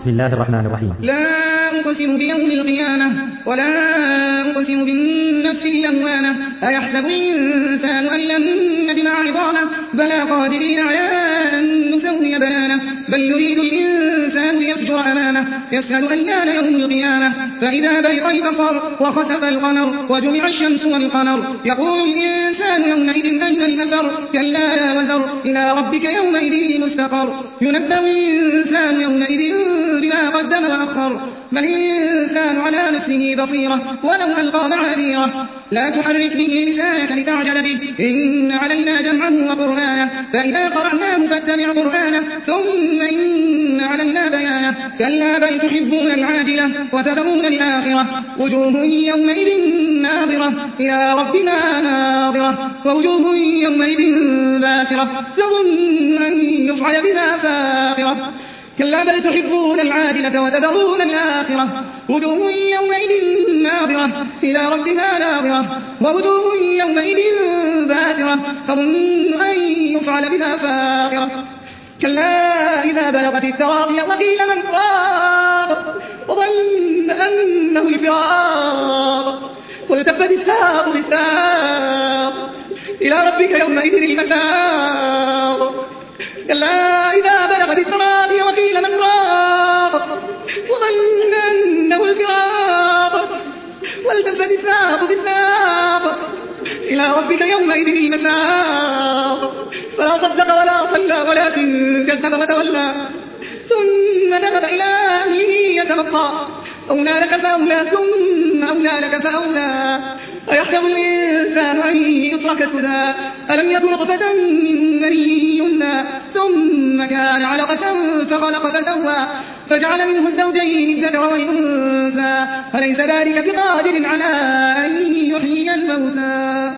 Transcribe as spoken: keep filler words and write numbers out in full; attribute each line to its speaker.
Speaker 1: بسم الله الرحمن الرحيم.
Speaker 2: لا أقسم بيوم القيامة ولا أقسم بالنفس اللوامة أيحسب الإنسان أن لن نجمع عظامه بلى قادرين على أن نسوي بنانه بل يريد الإنسان ليفجر أمامه يسأل أيان يوم القيامة فإذا برق البصر وخسف القمر وجمع الشمس والقمر يقول الإنسان يومئذ أين المفر كلا لا وزر إلى ربك يومئذ المستقر ينبأ الإنسان يومئذ بما قدم وأخر بل الإنسان على نفسه بصيرة ولو ألقى معاذيره لا تحرك به لسانك لتعجل به إن علينا جمعه وقرآنه فإذا قرأناه فاتبع قرآنه ثم إن علينا بيانه كلا بل تحبون العاجلة وتذرون الآخرة وجوه يومئذ ناظرة إلى ربها ناظرة ووجوه يومئذ باسرة تظن أن يفعل بها فاقرة كلا بل تحبون العاجلة وتذرون الآخرة وجوه يومئذ ناظرة إلى ربها ناظرة ووجوه يومئذ باسرة تظن أن يفعل بها فاقرة كلا إذا بلغت التراقي وقيل من راق وظن أنه الفراق والتفت الساق بالساق إلى ربك يومئذ المساق كلا إذا بلغت التراقي وقيل من راق وظن أنه الفراق والتفت الساق بالساق إلى ربك يومئذ المساق فلا صدق ولا صلى ولكن كذب وتولى ثم ذهب إلى أهله يتمطى أولى لك فأولى ثم أولى لك فأولى أيحسب الإنسان أن يترك سدى ألم يكن نطفة من مني يمنى ثم كان علقة فخلق فسوى فجعل منه الزوجين الذكر والأنثى أليس ذلك بقادر على